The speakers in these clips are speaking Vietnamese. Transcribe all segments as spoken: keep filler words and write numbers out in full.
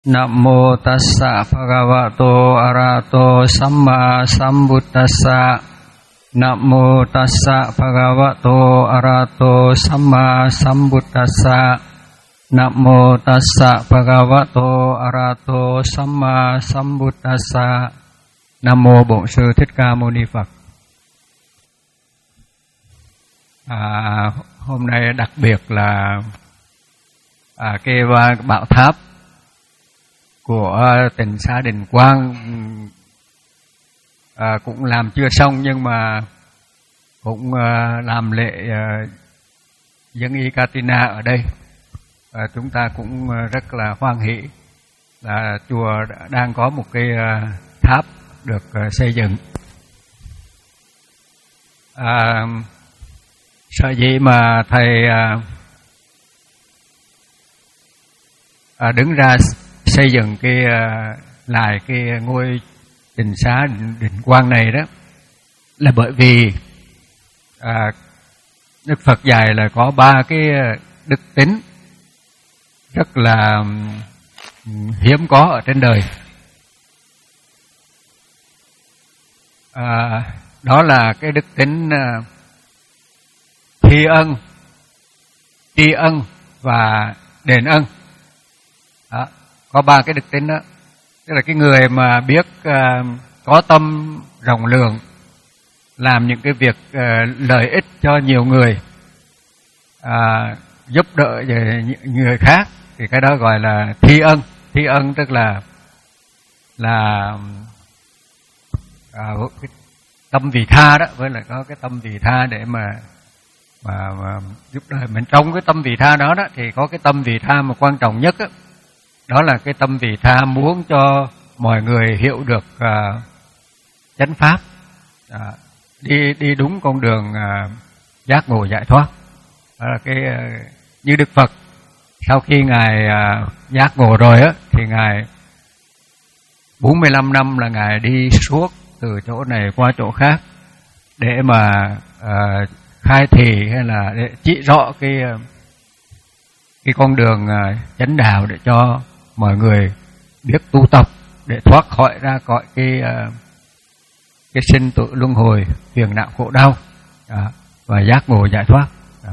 Nam mô tassa bhagavato arahato samma sambuddhassa. Nam mô tassa bhagavato arahato samma sambuddhassa. Nam mô tassa bhagavato arahato samma sambuddhassa. Nam mô Bổn Sư Thích Ca Mâu Ni Phật. À, hôm nay đặc biệt là à, cái bảo tháp của tỉnh xã Đình Quang à, cũng làm chưa xong, nhưng mà cũng à, làm lễ à, dân y Katina ở đây. À, chúng ta cũng rất là hoan hỷ là chùa đang có một cái à, tháp được à, xây dựng. À, sở dĩ mà thầy à, à, đứng ra xây dựng cái uh, lại cái ngôi đình xá Định Quang này đó là bởi vì à, Đức Phật dạy là có ba cái đức tính rất là um, hiếm có ở trên đời. À, đó là cái đức tính uh, thi ân, tri ân và đền ân. Đó, có ba cái đức tính đó. Tức là cái người mà biết uh, có tâm rộng lượng, làm những cái việc uh, lợi ích cho nhiều người, uh, giúp đỡ người khác, thì cái đó gọi là thi ân. Thi ân tức là là uh, cái tâm vị tha đó, với lại có cái tâm vị tha để mà mà, mà giúp đời mình. Trong cái tâm vị tha đó đó thì có cái tâm vị tha mà quan trọng nhất đó, đó là cái tâm vị tha muốn cho mọi người hiểu được uh, chánh pháp, uh, đi đi đúng con đường uh, giác ngộ giải thoát. Đó là cái uh, như Đức Phật sau khi ngài uh, giác ngộ rồi á, thì ngài bốn mươi lăm năm là ngài đi suốt từ chỗ này qua chỗ khác để mà uh, khai thị hay là để chỉ rõ cái uh, cái con đường uh, chánh đạo để cho mọi người biết tu tập để thoát khỏi ra khỏi cái uh, cái sinh tử luân hồi, phiền não khổ đau, đó, và giác ngộ giải thoát. Đó.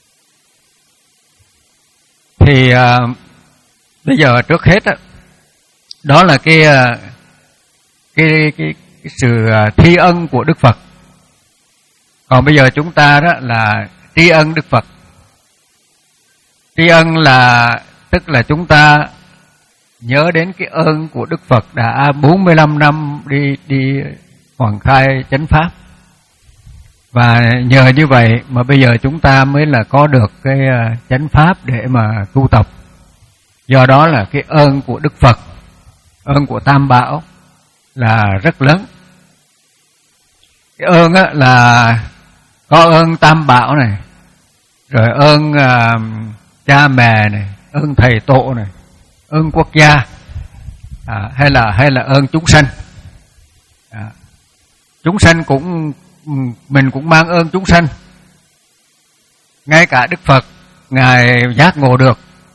Thì uh, bây giờ trước hết đó, đó là cái uh, cái, cái cái sự uh, thi ân của Đức Phật. Còn bây giờ chúng ta đó là tri ân Đức Phật. Tri ân là tức là chúng ta nhớ đến cái ơn của Đức Phật đã bốn mươi lăm năm đi đi hoàn khai chánh pháp. Và nhờ như vậy mà bây giờ chúng ta mới là có được cái chánh pháp để mà tu tập. Do đó là cái ơn của Đức Phật, ơn của Tam Bảo là rất lớn. Cái ơn á là có ơn Tam Bảo này, rồi ơn uh, cha mẹ này, ơn thầy tổ này, ơn quốc gia, à, hay là hay là ơn chúng sanh. À, chúng sanh cũng mình cũng mang ơn chúng sanh. Ngay cả Đức Phật ngài giác ngộ được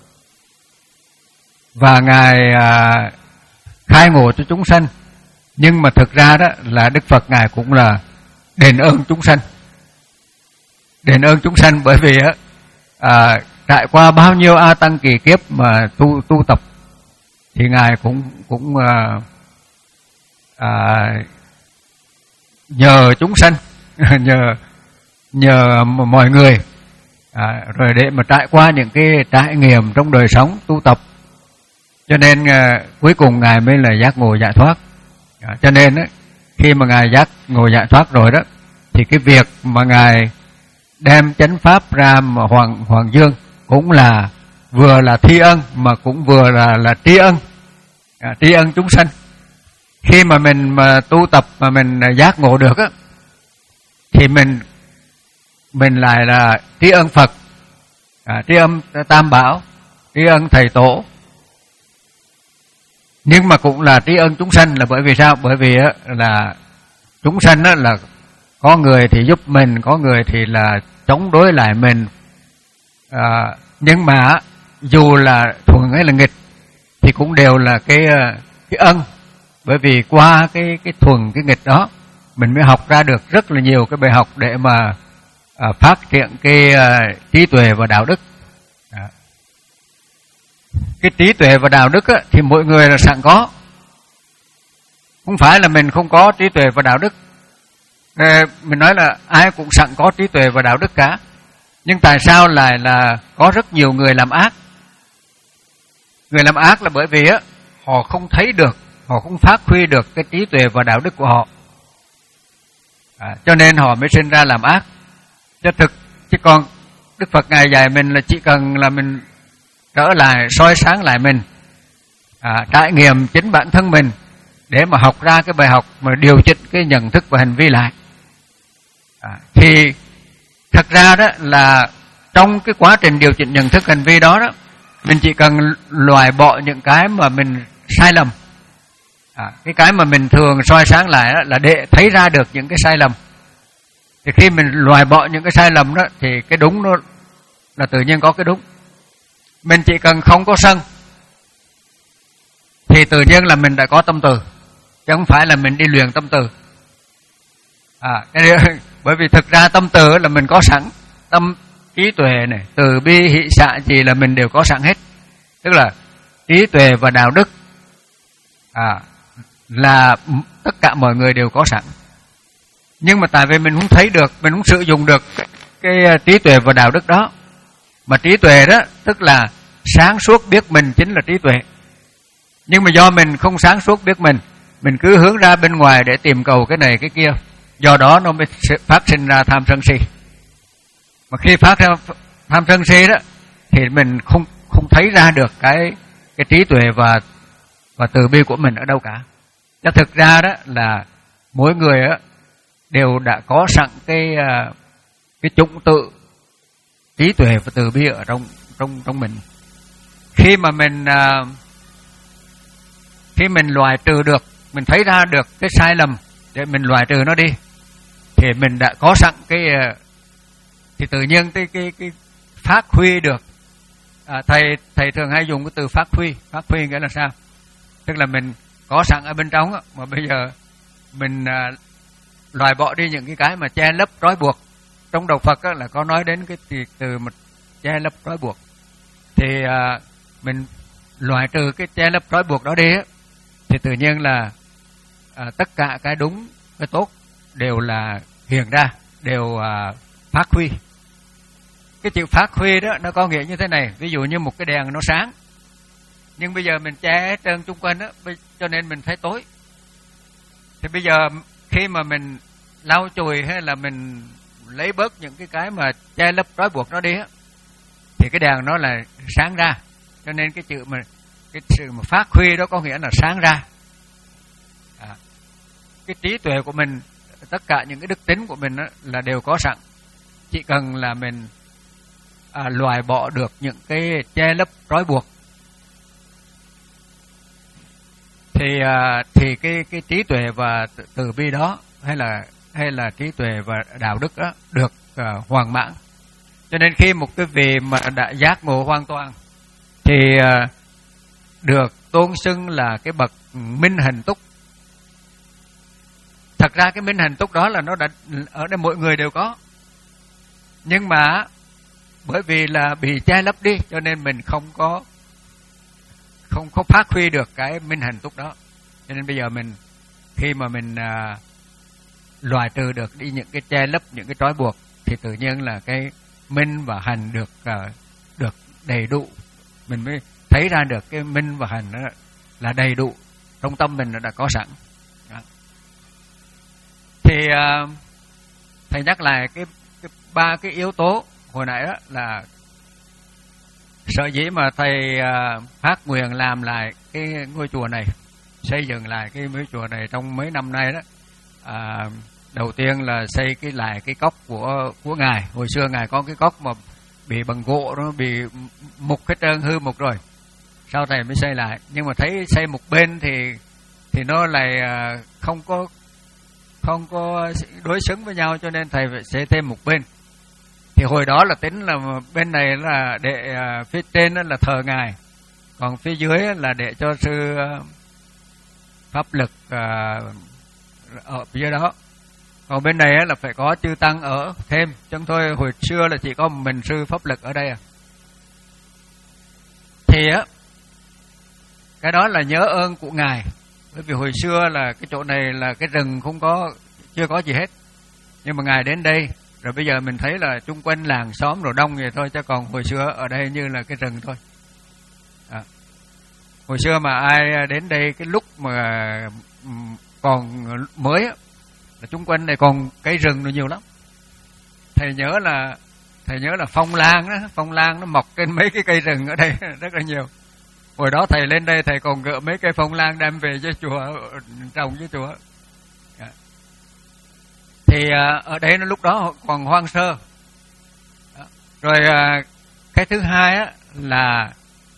và ngài à, khai ngộ cho chúng sanh, nhưng mà thực ra đó là Đức Phật ngài cũng là đền ơn chúng sanh. Đền ơn chúng sanh bởi vì á à, trải qua bao nhiêu a tăng kỳ kiếp mà tu tu tập thì ngài cũng cũng à, à, nhờ chúng sanh nhờ nhờ mọi người à, rồi để mà trải qua những cái trải nghiệm trong đời sống tu tập, cho nên à, cuối cùng ngài mới là giác ngộ giải thoát. À, cho nên á, khi mà ngài giác ngộ giải thoát rồi đó thì cái việc mà ngài đem chánh pháp ra mà hoàng hoàng dương cũng là vừa là thi ân mà cũng vừa là là tri ân, à, tri ân chúng sanh. Khi mà mình mà tu tập mà mình giác ngộ được á, thì mình mình lại là tri ân Phật, à, tri ân Tam Bảo, tri ân thầy tổ, nhưng mà cũng là tri ân chúng sanh. Là bởi vì sao? Bởi vì á là chúng sanh á là có người thì giúp mình, có người thì là chống đối lại mình, à, nhưng mà dù là thuận hay là nghịch thì cũng đều là cái cái ân. Bởi vì qua cái cái thuần cái nghịch đó mình mới học ra được rất là nhiều cái bài học để mà à, phát triển cái à, trí tuệ và đạo đức. À. Cái trí tuệ và đạo đức á, thì mỗi người là sẵn có, không phải là mình không có trí tuệ và đạo đức. À, mình nói là ai cũng sẵn có trí tuệ và đạo đức cả, nhưng tại sao lại là có rất nhiều người làm ác? Người làm ác là bởi vì á họ không thấy được, họ không phát huy được cái trí tuệ và đạo đức của họ, à, cho nên họ mới sinh ra làm ác. Chứ thực chứ còn Đức Phật ngài dạy mình là chỉ cần là mình trở lại soi sáng lại mình, à, trải nghiệm chính bản thân mình để mà học ra cái bài học mà điều chỉnh cái nhận thức và hành vi lại. À, thì thật ra đó là trong cái quá trình điều chỉnh nhận thức hành vi đó đó, mình chỉ cần loại bỏ những cái mà mình sai lầm. À, cái cái mà mình thường soi sáng lại đó là để thấy ra được những cái sai lầm. Thì khi mình loại bỏ những cái sai lầm đó thì cái đúng nó là tự nhiên có cái đúng. Mình chỉ cần không có sân thì tự nhiên là mình đã có tâm từ, chứ không phải là mình đi luyện tâm từ. À, bởi vì thực ra tâm từ là mình có sẵn, tâm trí tuệ này, từ bi hỷ xả gì là mình đều có sẵn hết. Tức là trí tuệ và đạo đức à, là tất cả mọi người đều có sẵn. Nhưng mà tại vì mình không thấy được, mình không sử dụng được cái, cái trí tuệ và đạo đức đó. Mà trí tuệ đó tức là sáng suốt biết mình chính là trí tuệ. Nhưng mà do mình không sáng suốt biết mình, mình cứ hướng ra bên ngoài để tìm cầu cái này cái kia, do đó nó mới phát sinh ra tham sân si. Mà khi phát ra tham sân si đó thì mình không không thấy ra được cái cái trí tuệ và và từ bi của mình ở đâu cả. Chứ thực ra đó là mỗi người á đều đã có sẵn cái cái chủng tự trí tuệ và từ bi ở trong trong trong mình. Khi mà mình khi mình loại trừ được, mình thấy ra được cái sai lầm để mình loại trừ nó đi, thì mình đã có sẵn cái, thì tự nhiên cái cái cái phát huy được. À, thầy thầy thường hay dùng cái từ phát huy. Phát huy nghĩa là sao? Tức là mình có sẵn ở bên trong mà bây giờ mình à, loại bỏ đi những cái cái mà che lấp trói buộc. Trong đạo Phật á, là có nói đến cái từ, từ một che lấp trói buộc. Thì à, mình loại trừ cái che lấp trói buộc đó đi á, thì tự nhiên là à, tất cả cái đúng, cái tốt đều là hiện ra, đều à, phát huy. Cái chữ phát huy đó nó có nghĩa như thế này. Ví dụ như một cái đèn nó sáng, nhưng bây giờ mình che hết trơn chung quanh đó, cho nên mình thấy tối. Thì bây giờ khi mà mình lau chùi hay là mình lấy bớt những cái cái mà che lấp trói buộc nó đi á, thì cái đèn nó là sáng ra. Cho nên cái chữ mà cái sự mà phát huy đó có nghĩa là sáng ra. À, cái trí tuệ của mình, tất cả những cái đức tính của mình đó, là đều có sẵn. Chỉ cần là mình à, loại bỏ được những cái che lấp trói buộc, thì à, thì cái cái trí tuệ và từ bi đó, hay là hay là trí tuệ và đạo đức đó được à, hoàn mãn. Cho nên khi một cái vị mà đã giác ngộ hoàn toàn thì à, được tôn xưng là cái bậc minh hành túc. Thật ra cái minh hành túc đó là nó đã ở đây mỗi người đều có, nhưng mà bởi vì là bị che lấp đi cho nên mình không có không có phát huy được cái minh hành túc đó. Cho nên bây giờ mình khi mà mình à, loại trừ được đi những cái che lấp, những cái trói buộc, thì tự nhiên là cái minh và hành được à, được đầy đủ. Mình mới thấy ra được cái minh và hành đó là đầy đủ trong tâm mình, nó đã có sẵn. Đó. Thì à, thầy nhắc lại cái, cái ba cái yếu tố hồi nãy đó là sở dĩ mà thầy à, phát nguyện làm lại cái ngôi chùa này, xây dựng lại cái ngôi chùa này trong mấy năm nay đó. À, đầu tiên là xây cái lại cái cốc của của ngài. Hồi xưa ngài có cái cốc mà bị bằng gỗ, nó bị mục hết trơn, hư mục rồi. Sau thầy mới xây lại, nhưng mà thấy xây một bên thì thì nó lại à, không có không có đối xứng với nhau, cho nên thầy phải xây thêm một bên. Thì hồi đó là tính là bên này là để à, phía trên đó là thờ ngài, Còn phía dưới là để cho sư pháp lực ở phía đó. Còn bên này là phải có chư tăng ở thêm, chứ thôi hồi xưa là chỉ có mình sư pháp lực ở đây à. Thì á, cái đó là nhớ ơn của Ngài. Bởi vì hồi xưa là cái chỗ này là cái rừng không có, chưa có gì hết. Nhưng mà Ngài đến đây, rồi bây giờ mình thấy là chung quanh làng xóm rồi đông vậy thôi, chứ còn hồi xưa ở đây như là cái rừng thôi. À. Hồi xưa mà ai đến đây cái lúc mà còn mới á, là chung quanh này còn cây rừng nó nhiều lắm. Thầy nhớ là thầy nhớ là phong lan đó, phong lan nó mọc trên mấy cái cây rừng ở đây rất là nhiều. Hồi đó thầy lên đây thầy còn gỡ mấy cây phong lan đem về cho chùa, trồng với chùa. Thì ở đây nó lúc đó còn hoang sơ. Rồi cái thứ hai á là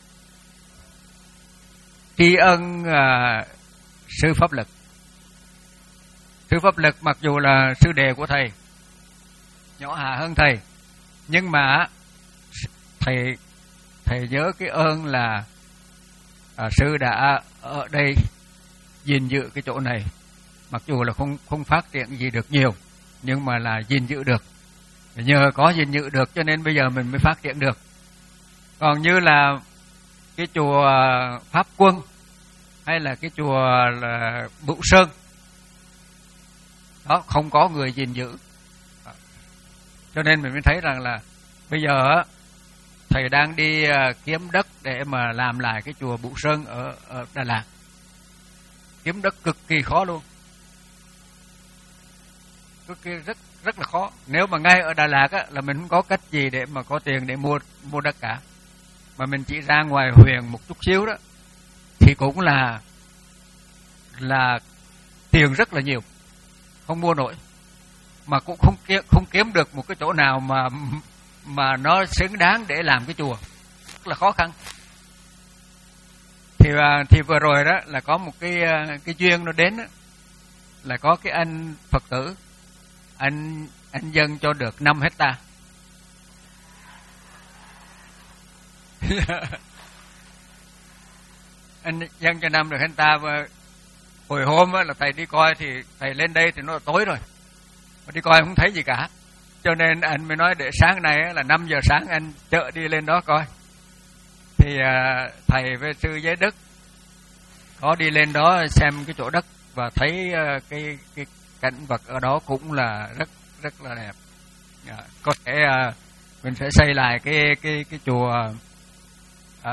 tri ân sư pháp lực. Sư pháp lực mặc dù là sư đệ của thầy, nhỏ hạ hơn thầy, nhưng mà thầy thầy nhớ cái ơn là à, sư đã ở đây gìn giữ cái chỗ này, mặc dù là không không phát triển gì được nhiều, nhưng mà là gìn giữ được. Nhờ có gìn giữ được cho nên bây giờ mình mới phát triển được. Còn như là cái chùa Pháp Quân hay là cái chùa là Bửu Sơn đó, không có người gìn giữ. Cho nên mình mới thấy rằng là bây giờ thầy đang đi kiếm đất để mà làm lại cái chùa Bửu Sơn ở, ở Đà Lạt. Kiếm đất cực kỳ khó luôn, cực kỳ rất rất là khó. Nếu mà ngay ở Đà Lạt á, là mình không có cách gì để mà có tiền để mua mua đất cả, mà mình chỉ ra ngoài huyện một chút xíu đó thì cũng là là tiền rất là nhiều, không mua nổi, mà cũng không kiếm, không kiếm được một cái chỗ nào mà mà nó xứng đáng để làm cái chùa, rất là khó khăn. Thì thì vừa rồi đó là có một cái cái duyên nó đến đó, là có cái anh Phật tử, anh anh dâng cho được năm hecta. Anh dâng cho năm được hecta. Và hồi hôm là thầy đi coi thì thầy lên đây thì nó là tối rồi, mà đi coi không thấy gì cả, cho nên anh mới nói để sáng nay là năm giờ sáng anh chợ đi lên đó coi. Thì thầy với sư Giới Đức có đi lên đó xem cái chỗ đất và thấy cái cái cảnh vật ở đó cũng là rất rất là đẹp. Có thể mình sẽ xây lại cái cái cái chùa à,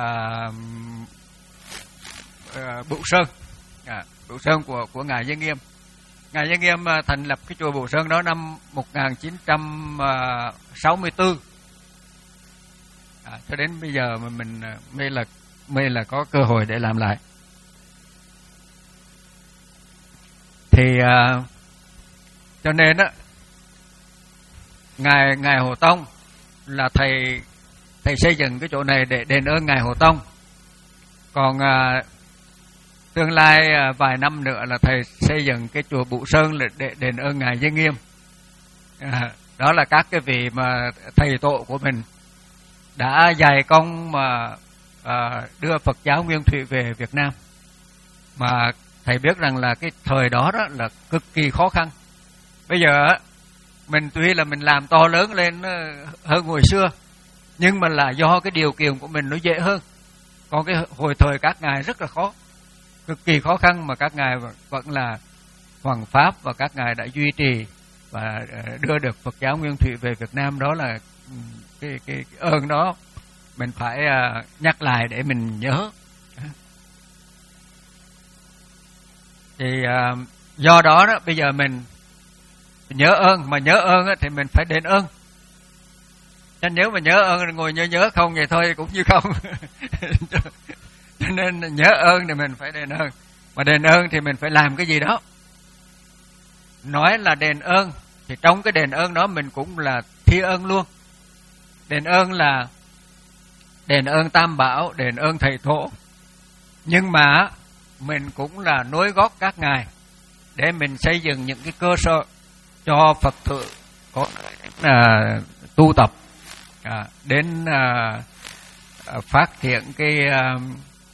à, Bửu Sơn, à, Bửu Sơn của của ngài Giới Nghiêm. Ngài Giới Nghiêm thành lập cái chùa Bửu Sơn đó năm một nghìn chín trăm sáu mươi tư. À, cho đến bây giờ mà mình mới là mới là có cơ hội để làm lại. Thì à, cho nên á, ngài ngài Hồ Tông là thầy thầy xây dựng cái chỗ này để đền ơn ngài Hồ Tông. Còn à, tương lai à, vài năm nữa là thầy xây dựng cái chùa Bửu Sơn để đền ơn ngài Giới Nghiêm. À, đó là các cái vị mà thầy tổ của mình đã dày công mà à, đưa Phật giáo Nguyên Thủy về Việt Nam. Mà thầy biết rằng là cái thời đó đó là cực kỳ khó khăn. Bây giờ mình tuy là mình làm to lớn lên hơn hồi xưa, nhưng mà là do cái điều kiện của mình nó dễ hơn. Còn cái hồi thời các ngài rất là khó, cực kỳ khó khăn, mà các ngài vẫn là hoằng pháp và các ngài đã duy trì và đưa được Phật giáo Nguyên Thủy về Việt Nam. Đó là cái, cái, cái ơn đó mình phải nhắc lại để mình nhớ. Thì do đó đó bây giờ mình nhớ ơn, mà nhớ ơn thì mình phải đền ơn. Chứ nếu mà nhớ ơn ngồi nhớ nhớ không vậy thôi cũng như không. Cho nên nhớ ơn thì mình phải đền ơn, mà đền ơn thì mình phải làm cái gì đó. Nói là đền ơn thì trong cái đền ơn đó mình cũng là thi ơn luôn. Đền ơn là đền ơn Tam Bảo, đền ơn thầy tổ, nhưng mà mình cũng là nối gót các ngài để mình xây dựng những cái cơ sở cho Phật tử có à, tu tập, à, đến à, à, phát triển cái à,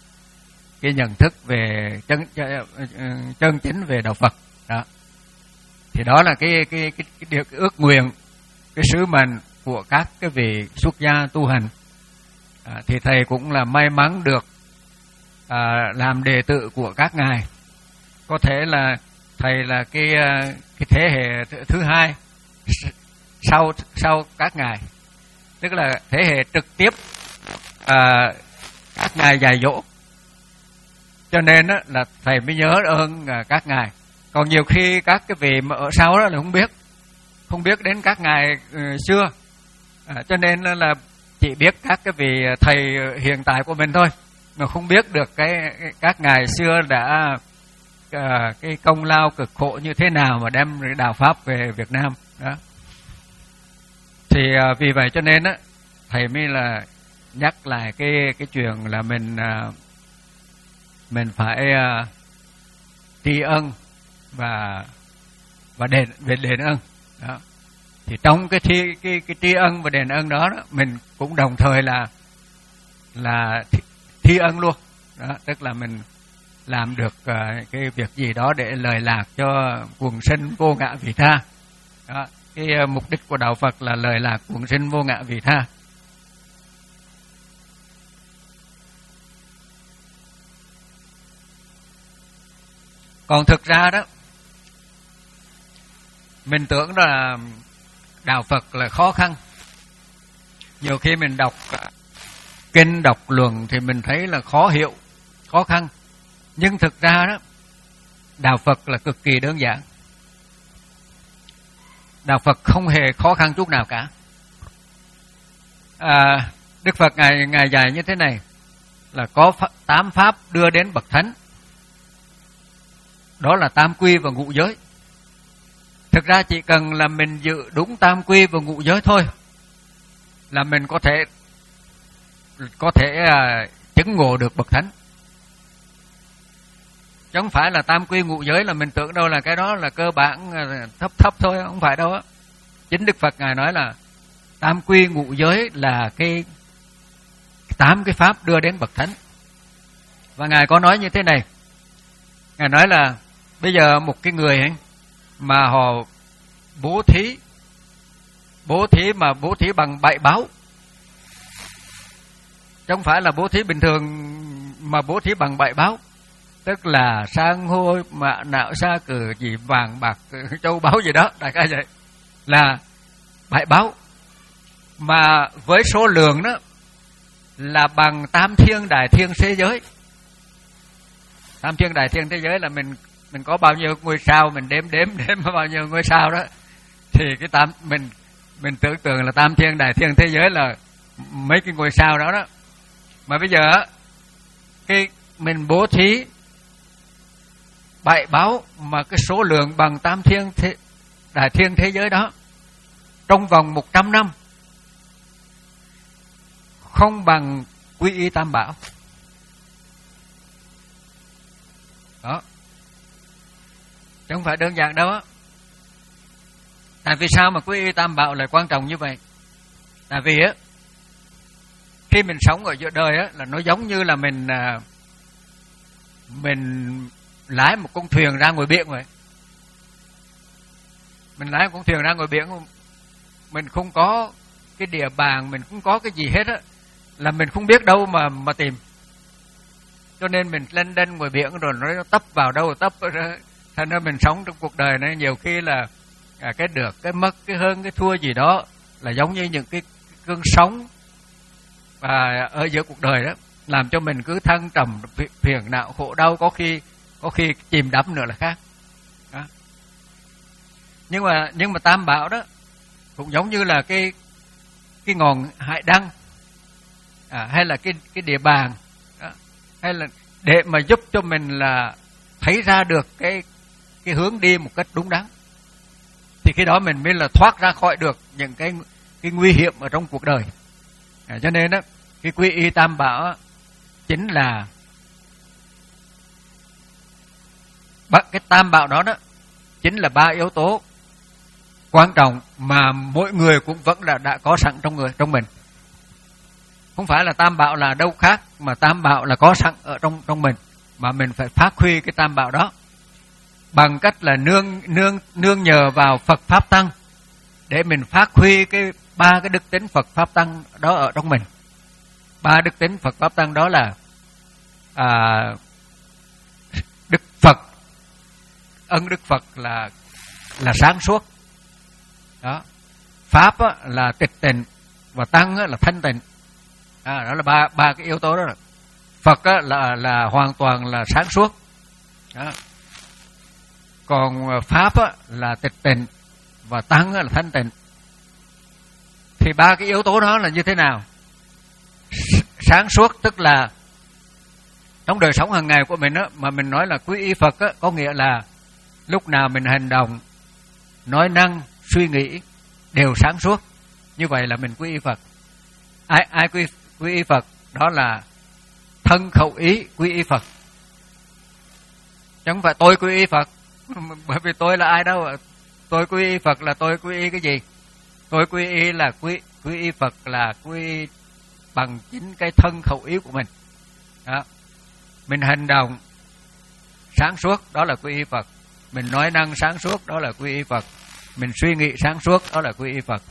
cái nhận thức về chân chân chính về đạo Phật đó. Thì đó là cái cái cái, cái điều cái ước nguyện, cái sứ mệnh của các cái vị xuất gia tu hành. À, thì thầy cũng là may mắn được à, làm đệ tử của các ngài. Có thể là thầy là cái cái thế hệ thứ hai sau sau các ngài, tức là thế hệ trực tiếp à, các ngài dạy dỗ, cho nên đó, là thầy mới nhớ ơn à, các ngài. Còn nhiều khi các cái vị mà ở sau đó là không biết không biết đến các ngài uh, xưa, à, cho nên là chỉ biết các cái vị thầy hiện tại của mình thôi, mà không biết được cái, cái các ngài xưa đã uh, cái công lao cực khổ như thế nào mà đem đạo pháp về Việt Nam đó. Thì uh, vì vậy cho nên á, thầy mới là nhắc lại cái cái chuyện là mình uh, mình phải uh, tri ân và và đền về đền ân đó. Thì trong cái thi cái cái tri ân và đền ân đó, đó mình cũng đồng thời là là thi, thi ân luôn đó, tức là mình làm được uh, cái việc gì đó để lời lạc cho quần sinh vô ngã vị tha đó. Cái uh, mục đích của đạo Phật là lời lạc quần sinh vô ngã vị tha. Còn thực ra đó, mình tưởng là đạo Phật là khó khăn. Nhiều khi mình đọc kinh, đọc luận thì mình thấy là khó hiểu, khó khăn. Nhưng thực ra đó, đạo Phật là cực kỳ đơn giản. Đạo Phật không hề khó khăn chút nào cả. À, Đức Phật Ngài, Ngài dạy như thế này, là có tám pháp đưa đến bậc thánh. Đó là tam quy và ngũ giới. Thực ra chỉ cần là mình giữ đúng tam quy và ngũ giới thôi là mình có thể có thể uh, chứng ngộ được bậc thánh. Chứ không phải là tam quy ngũ giới là mình tưởng đâu là cái đó là cơ bản uh, thấp thấp thôi, không phải đâu á. Chính Đức Phật Ngài nói là tam quy ngũ giới là cái tám cái pháp đưa đến bậc thánh. Và Ngài có nói như thế này. Ngài nói là bây giờ một cái người ấy, mà họ bố thí bố thí mà bố thí bằng bảy báo, chứ không phải là bố thí bình thường mà bố thí bằng bảy báo, tức là sang hôi mạ nạo sa cử gì vàng bạc châu báu gì đó, đại khái vậy, là bảy báo mà với số lượng đó là bằng tam thiên đại thiên thế giới. Tam thiên đại thiên thế giới là mình mình có bao nhiêu ngôi sao, mình đếm đếm đếm bao nhiêu ngôi sao đó, thì cái tam mình mình tưởng tượng là tam thiên đại thiên thế giới là mấy cái ngôi sao đó đó. Mà bây giờ cái mình bố thí bảy báo mà cái số lượng bằng tam thiên thế, đại thiên thế giới đó trong vòng một trăm năm không bằng quy y tam bảo đó. Chứ không phải đơn giản đâu á. Tại vì sao mà quy y tam bảo lại quan trọng như vậy? Tại vì á, khi mình sống ở giữa đời á, là nó giống như là mình mình lái một con thuyền ra ngoài biển vậy. Mình lái một con thuyền ra ngoài biển, mình không có cái địa bàn, mình không có cái gì hết á, là mình không biết đâu mà mà tìm. Cho nên mình lên đên ngoài biển rồi nó tấp vào đâu tấp. Thành ra mình sống trong cuộc đời này nhiều khi là à, cái được, cái mất, cái hơn, cái thua gì đó là giống như những cái cơn sóng à, ở giữa cuộc đời đó, làm cho mình cứ thăng trầm, phiền não, khổ đau, có khi có khi chìm đắm nữa là khác. Đó. Nhưng mà nhưng mà tam bảo đó cũng giống như là cái cái ngọn hải đăng, à, hay là cái cái địa bàn đó, hay là để mà giúp cho mình là thấy ra được cái cái hướng đi một cách đúng đắn, thì khi đó mình mới là thoát ra khỏi được những cái cái nguy hiểm ở trong cuộc đời. À, cho nên đó, cái quy y tam bảo đó, chính là cái tam bảo đó đó chính là ba yếu tố quan trọng mà mỗi người cũng vẫn là đã có sẵn trong người trong mình. Không phải là tam bảo là đâu khác, mà tam bảo là có sẵn ở trong trong mình. mà mình phải phát huy cái tam bảo đó bằng cách là nương nương nương nhờ vào Phật Pháp Tăng để mình phát huy cái ba cái đức tính Phật Pháp Tăng đó ở trong mình. Ba đức tính Phật Pháp Tăng đó là à, Đức Phật, ân Đức Phật là là sáng suốt đó, Pháp á, là tịch tịnh và Tăng á, là thanh tịnh. À, đó là ba ba cái yếu tố đó. Phật á, là là hoàn toàn là sáng suốt đó. Còn Pháp á, là tịch tịnh và Tăng á, là thanh tịnh. Thì ba cái yếu tố đó là như thế nào? Sáng suốt tức là trong đời sống hàng ngày của mình á, mà mình nói là quy y Phật á, có nghĩa là lúc nào mình hành động, nói năng, suy nghĩ đều sáng suốt. Như vậy là mình quy y Phật. Ai ai quy quy y Phật? Đó là thân khẩu ý quy y Phật. Chứ không phải tôi quy y Phật. Bởi vì tôi là ai đâu? Tôi quy y Phật là tôi quy y cái gì? Tôi quy y là quy quy y Phật là quy y bằng chính cái thân khẩu ý của mình. Đó. Mình hành động sáng suốt, đó là quy y Phật. Mình nói năng sáng suốt, đó là quy y Phật. Mình suy nghĩ sáng suốt, đó là quy y Phật.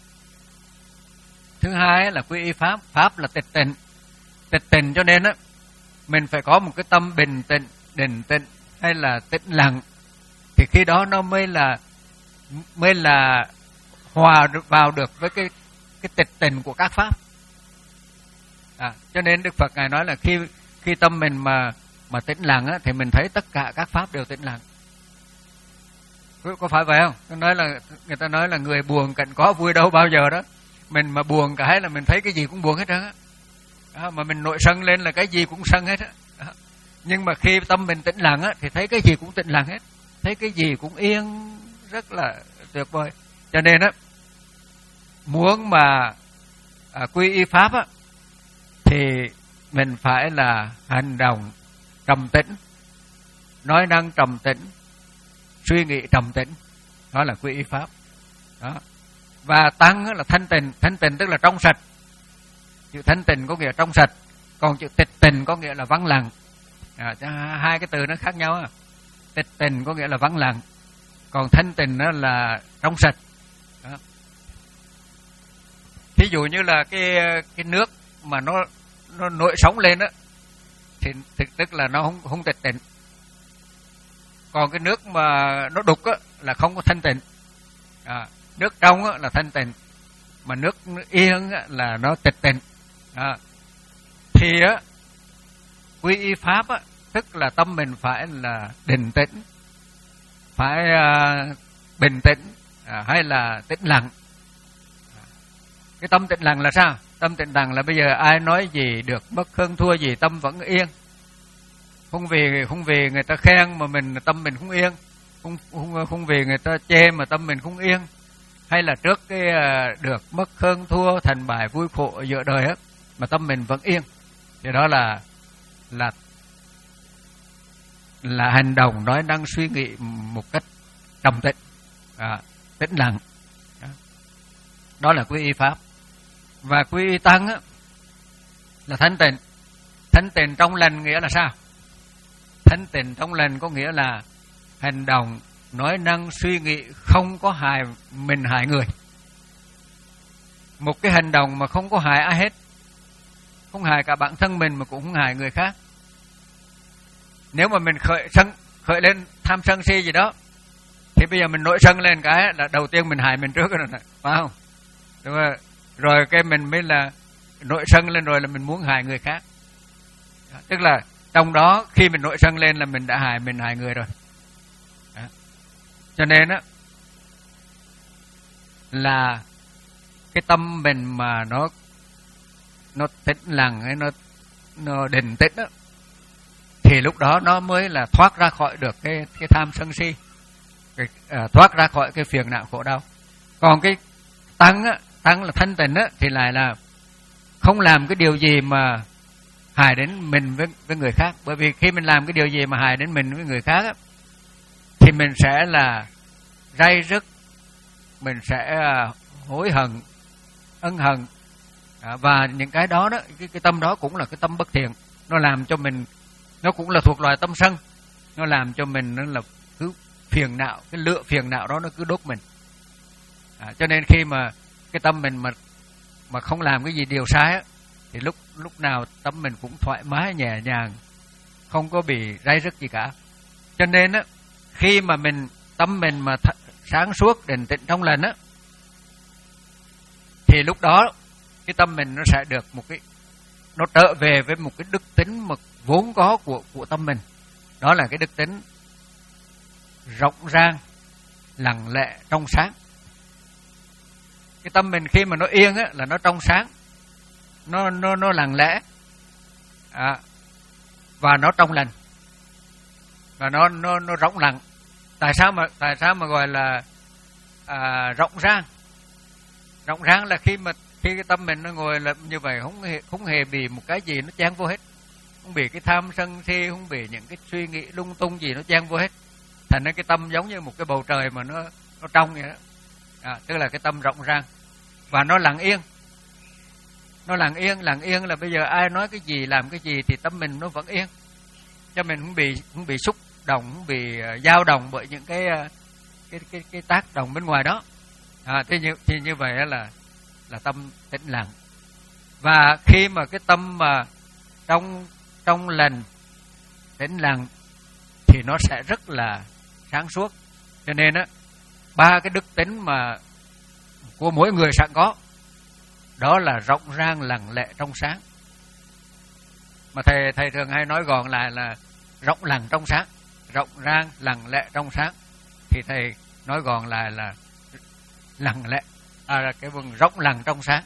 Thứ hai là quy y Pháp. Pháp là tịch tịnh. Tịch tịnh cho nên á, mình phải có một cái tâm bình tĩnh, định tĩnh hay là tĩnh lặng, thì khi đó nó mới là mới là hòa vào được với cái cái tịch tịnh của các pháp. À, cho nên Đức Phật ngài nói là khi khi tâm mình mà mà tĩnh lặng á, thì mình thấy tất cả các pháp đều tĩnh lặng. Có, có phải vậy không? Tôi nói là người ta nói là người buồn cạnh có vui đâu bao giờ đó. Mình mà buồn cái là mình thấy cái gì cũng buồn hết á. Đó, mà mình nổi sân lên là cái gì cũng sân hết á. Đó. Nhưng mà khi tâm mình tĩnh lặng á, thì thấy cái gì cũng tĩnh lặng hết, thấy cái gì cũng yên, rất là tuyệt vời. Cho nên á, muốn mà à, quy y Pháp á, thì mình phải là hành động trầm tĩnh, nói năng trầm tĩnh, suy nghĩ trầm tĩnh, đó là quy y Pháp. Đó. Và Tăng là thanh tịnh. Thanh tịnh tức là trong sạch. Chữ thanh tịnh có nghĩa trong sạch, còn chữ tịch tịnh có nghĩa là vắng lặng. À, hai cái từ nó khác nhau. À. Tịch tịnh có nghĩa là vắng lặng, còn thanh tịnh đó là trong sạch. Đó. Thí dụ như là cái cái nước mà nó nó nổi sóng lên á, thì, thì tức là nó không không tịch tịnh. Còn cái nước mà nó đục á là không có thanh tịnh. À, nước trong á là thanh tịnh, mà nước yên á là nó tịch tịnh. À, thì á quy y Pháp á, tức là tâm mình phải là định tĩnh, phải uh, bình tĩnh, uh, hay là tĩnh lặng. Cái tâm tĩnh lặng là sao? Tâm tĩnh lặng là bây giờ ai nói gì được bất hơn thua gì tâm vẫn yên. Không vì không vì người ta khen mà mình tâm mình không yên, không không không vì người ta chê mà tâm mình không yên, hay là trước cái uh, được mất hơn thua thành bại vui khổ giữa đời á mà tâm mình vẫn yên. Thì đó là là là hành động nói năng suy nghĩ một cách trầm tĩnh, à, tĩnh lặng. Đó. Đó là quy y Pháp. Và quy y Tăng á, là thanh tịnh. Thanh tịnh trong lành nghĩa là sao? Thanh tịnh trong lành có nghĩa là hành động nói năng suy nghĩ không có hại mình hại người. Một cái hành động mà không có hại ai hết, không hại cả bản thân mình mà cũng không hại người khác. Nếu mà mình khởi sân khởi lên tham sân si gì đó, thì bây giờ mình nổi sân lên cái là đầu tiên mình hại mình trước rồi này, phải không? Đúng rồi. Rồi cái mình mới là nổi sân lên rồi là mình muốn hại người khác. Đó, tức là trong đó khi mình nổi sân lên là mình đã hại mình hại người rồi. Đó. Cho nên á là cái tâm mình mà nó nó tĩnh lặng hay nó nó định tĩnh á, thì lúc đó nó mới là thoát ra khỏi được cái cái tham sân si, cái, uh, thoát ra khỏi cái phiền não khổ đau. Còn cái Tăng á, Tăng là thanh tịnh á, thì lại là không làm cái điều gì mà hại đến mình với với người khác. Bởi vì khi mình làm cái điều gì mà hại đến mình với người khác á, thì mình sẽ là ray rứt, mình sẽ uh, hối hận, ân hận. À, và những cái đó đó, cái, cái tâm đó cũng là cái tâm bất thiện, nó làm cho mình nó cũng là thuộc loài tâm sân, nó làm cho mình nó là cứ phiền não, cái lửa phiền não đó nó cứ đốt mình. À, cho nên khi mà cái tâm mình mà mà không làm cái gì điều sai á, thì lúc lúc nào tâm mình cũng thoải mái nhẹ nhàng, không có bị ray rứt gì cả. Cho nên á, khi mà mình tâm mình mà th- sáng suốt định tĩnh trong lành á, thì lúc đó cái tâm mình nó sẽ được một cái, nó trở về với một cái đức tính mà vốn có của của tâm mình. Đó là cái đức tính rộng rang, lặng lẽ, trong sáng. Cái tâm mình khi mà nó yên á, là nó trong sáng, nó nó nó lặng lẽ, à, và nó trong lành, và nó nó nó rộng lặng. Tại sao mà tại sao mà gọi là à, rộng rang? Rộng rang là khi mà khi cái tâm mình nó ngồi là như vậy, không hề, không hề bị một cái gì nó chen vô hết, không bị cái tham sân si, không bị những cái suy nghĩ lung tung gì nó chen vô hết. Thành ra cái tâm giống như một cái bầu trời mà nó nó trong vậy đó. À, tức là cái tâm rộng rang và nó lặng yên. Nó lặng yên, lặng yên là bây giờ ai nói cái gì, làm cái gì thì tâm mình nó vẫn yên, cho mình không bị không bị xúc động, không bị uh, dao động bởi những cái uh, cái cái cái tác động bên ngoài đó. À, thì như thì như vậy là là tâm tĩnh lặng. Và khi mà cái tâm mà trong trong lành tĩnh lặng thì nó sẽ rất là sáng suốt. Cho nên á, ba cái đức tính mà của mỗi người sẵn có, đó là rộng rang, lặng lẽ, trong sáng. Mà thầy thầy thường hay nói gọn lại là rộng lặng trong sáng, rộng rang, lặng lẽ, trong sáng. Thì thầy nói gọn lại là lặng lẽ, à, cái vùng rộng lặng trong sáng.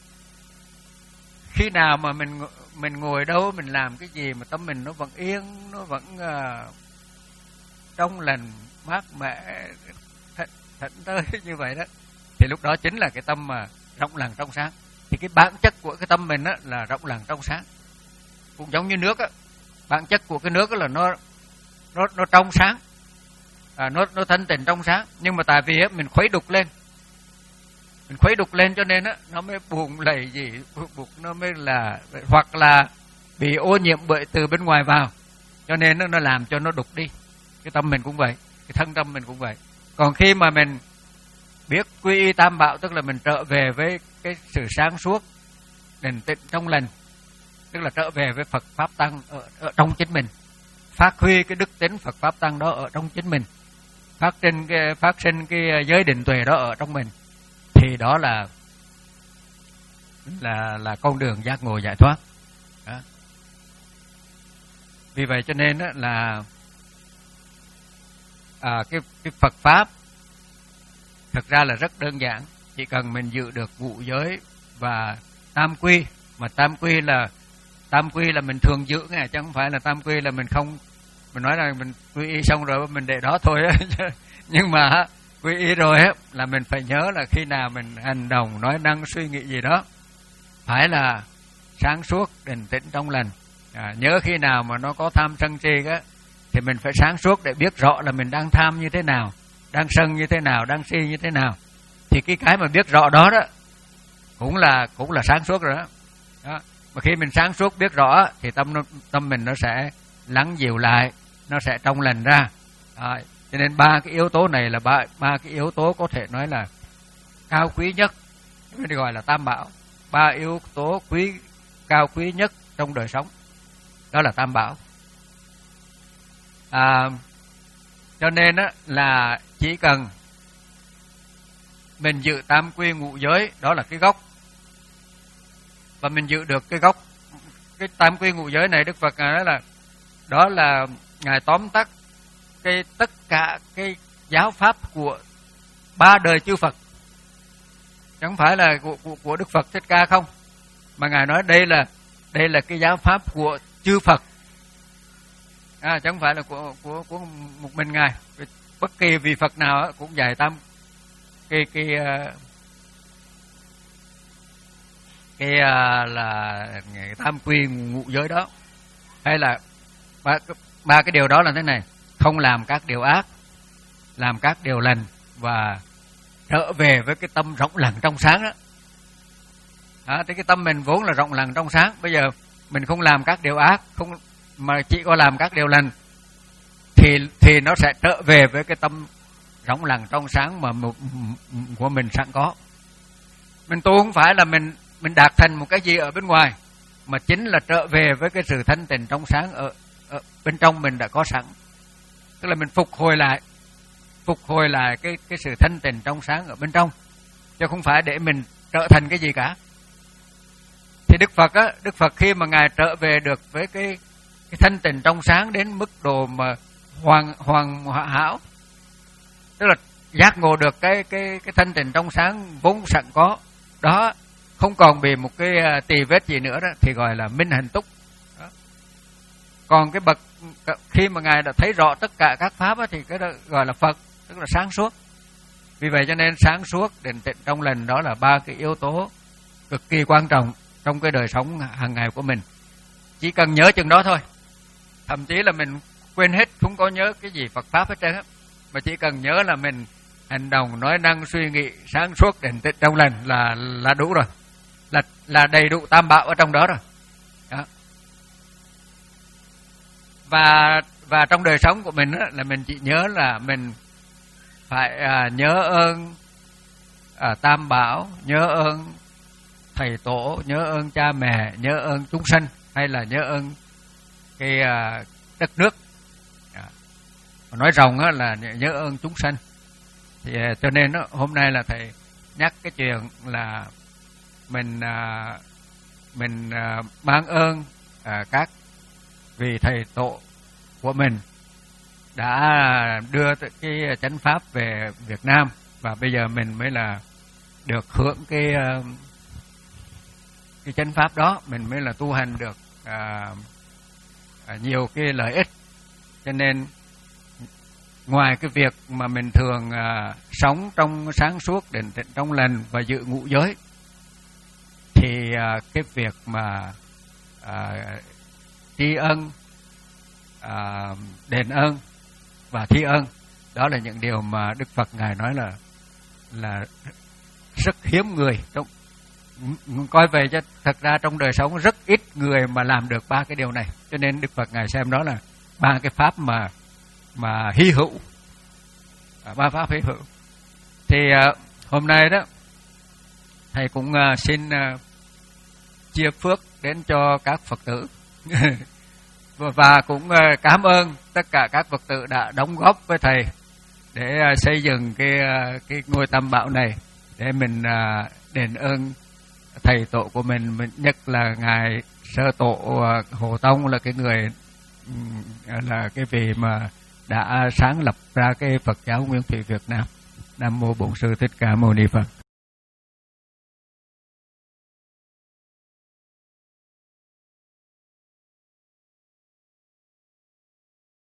Khi nào mà mình mình ngồi đâu, mình làm cái gì mà tâm mình nó vẫn yên, nó vẫn uh, trong lành, mát mẻ, thảnh thơi như vậy đó, thì lúc đó chính là cái tâm mà rộng lặng trong sáng. Thì cái bản chất của cái tâm mình á là rộng lặng trong sáng. Cũng giống như nước á, bản chất của cái nước á là nó nó nó trong sáng, à, nó nó thanh tịnh trong sáng. Nhưng mà tại vì á mình khuấy đục lên, mình khuấy đục lên cho nên á nó mới buồn lầy gì, buộc nó mới là, hoặc là bị ô nhiễm bởi từ bên ngoài vào, cho nên nó nó làm cho nó đục đi. Cái tâm mình cũng vậy, cái thân tâm mình cũng vậy. Còn khi mà mình biết quy y tam bảo, tức là mình trở về với cái sự sáng suốt, định tĩnh trong lành, tức là trở về với Phật Pháp Tăng ở, ở trong chính mình, phát huy cái đức tính Phật Pháp Tăng đó ở trong chính mình, phát sinh cái, phát sinh cái giới định tuệ đó ở trong mình, thì đó là là là con đường giác ngộ giải thoát. Đó. Vì vậy cho nên là à, cái cái Phật Pháp thực ra là rất đơn giản, chỉ cần mình giữ được ngũ giới và tam quy. Mà tam quy là tam quy là mình thường giữ nghe, chứ không phải là tam quy là mình không, mình nói là mình quy y xong rồi mình để đó thôi á. Nhưng mà quy y rồi á là mình phải nhớ là khi nào mình hành động, nói năng, suy nghĩ gì đó phải là sáng suốt, định tĩnh trong lành. À, nhớ khi nào mà nó có tham sân si á thì mình phải sáng suốt để biết rõ là mình đang tham như thế nào, đang sân như thế nào, đang si như thế nào. Thì cái cái mà biết rõ đó đó cũng là cũng là sáng suốt rồi đó. Đó. Mà khi mình sáng suốt biết rõ thì tâm tâm mình nó sẽ lắng dịu lại, nó sẽ trong lành ra. À, cho nên ba cái yếu tố này là ba ba cái yếu tố có thể nói là cao quý nhất, mới được gọi là tam bảo. Ba yếu tố quý cao quý nhất trong đời sống, đó là tam bảo. À, cho nên á, là chỉ cần mình giữ tam quy ngũ giới, đó là cái gốc, và mình giữ được cái gốc, cái tam quy ngũ giới này, Đức Phật nói là đó là ngài tóm tắt cái tất cả cái giáo pháp của ba đời chư Phật, chẳng phải là của, của, của Đức Phật Thích Ca không, mà ngài nói đây là đây là cái giáo pháp của chư Phật, à, chẳng phải là của của của một mình ngài. Bất kỳ vị Phật nào cũng dạy tam cái cái cái là tam quy ngũ giới đó. Hay là ba ba cái điều đó là thế này: không làm các điều ác, làm các điều lành, và trở về với cái tâm rộng lặng trong sáng đó. À, thì cái tâm mình vốn là rộng lặng trong sáng, bây giờ mình không làm các điều ác, không mà chỉ có làm các điều lành thì thì nó sẽ trở về với cái tâm rộng lặng trong sáng mà một, của mình sẵn có. Mình tu không phải là mình mình đạt thành một cái gì ở bên ngoài, mà chính là trở về với cái sự thanh tịnh trong sáng ở, ở bên trong mình đã có sẵn. Tức là mình phục hồi lại phục hồi lại cái cái sự thanh tịnh trong sáng ở bên trong, chứ không phải để mình trở thành cái gì cả. Thì Đức Phật á, Đức Phật khi mà ngài trở về được với cái cái thanh tịnh trong sáng đến mức độ mà hoàn hoàn hảo, tức là giác ngộ được cái cái cái thanh tịnh trong sáng vốn sẵn có đó, không còn bị một cái tỳ vết gì nữa đó, thì gọi là minh hạnh túc đó. Còn cái bậc khi mà ngài đã thấy rõ tất cả các pháp đó, thì cái đó gọi là Phật, tức là sáng suốt. Vì vậy cho nên sáng suốt, định tịnh, trong lành, đó là ba cái yếu tố cực kỳ quan trọng trong cái đời sống hàng ngày của mình. Chỉ cần nhớ chừng đó thôi, thậm chí là mình quên hết, không có nhớ cái gì Phật pháp hết trơn á, mà chỉ cần nhớ là mình hành động, nói năng, suy nghĩ sáng suốt, định tĩnh, trong lành là là đủ rồi, là là đầy đủ tam bảo ở trong đó rồi. Đó. Và và trong đời sống của mình á, là mình chỉ nhớ là mình phải à, nhớ ơn à, tam bảo, nhớ ơn thầy tổ, nhớ ơn cha mẹ, nhớ ơn chúng sanh, hay là nhớ ơn cái à, đất nước. À, nói rộng á, là nhớ ơn chúng sanh. Thì à, cho nên á, hôm nay là thầy nhắc cái chuyện là mình à, mình à, mang ơn à, các vị thầy tổ của mình đã đưa cái chánh pháp về Việt Nam, và bây giờ mình mới là được hưởng cái cái chánh pháp đó, mình mới là tu hành được à, à, nhiều cái lợi ích. Cho nên ngoài cái việc mà mình thường à, sống trong sáng suốt, định tĩnh, trong lành và giữ ngũ giới, thì à, cái việc mà à, tri ân, à, đền ơn và thi ân, đó là những điều mà Đức Phật ngài nói là là rất hiếm người. Trong coi về cho thật ra trong đời sống rất ít người mà làm được ba cái điều này, cho nên Đức Phật ngài xem đó là ba cái pháp mà mà hy hữu, à, ba pháp hy hữu. Thì à, hôm nay đó thầy cũng à, xin à, chia phước đến cho các Phật tử và cũng à, cảm ơn tất cả các Phật tử đã đóng góp với thầy để à, xây dựng cái à, cái ngôi tam bảo này, để mình à, đền ơn thầy tổ của mình, nhất là ngài sơ tổ Hồ Tông, là cái người là cái vị mà đã sáng lập ra cái Phật giáo Nguyên Thủy Việt Nam. Nam mô Bổn Sư Thích Ca Mâu Ni Phật.